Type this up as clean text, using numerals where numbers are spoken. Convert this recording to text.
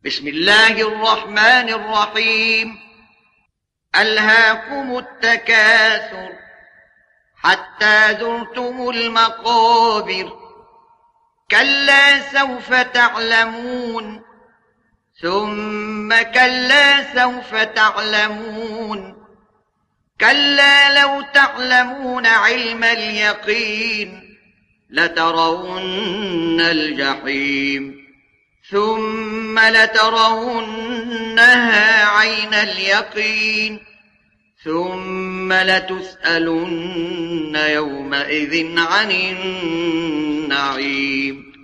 بسم الله الرحمن الرحيم. ألهاكم التكاثر حتى زرتم المقابر، كلا سوف تعلمون ثم كلا سوف تعلمون، كلا لو تعلمون علم اليقين لترون الجحيم ثم لترونها عين اليقين ثم لتسألن يومئذ عن النعيم.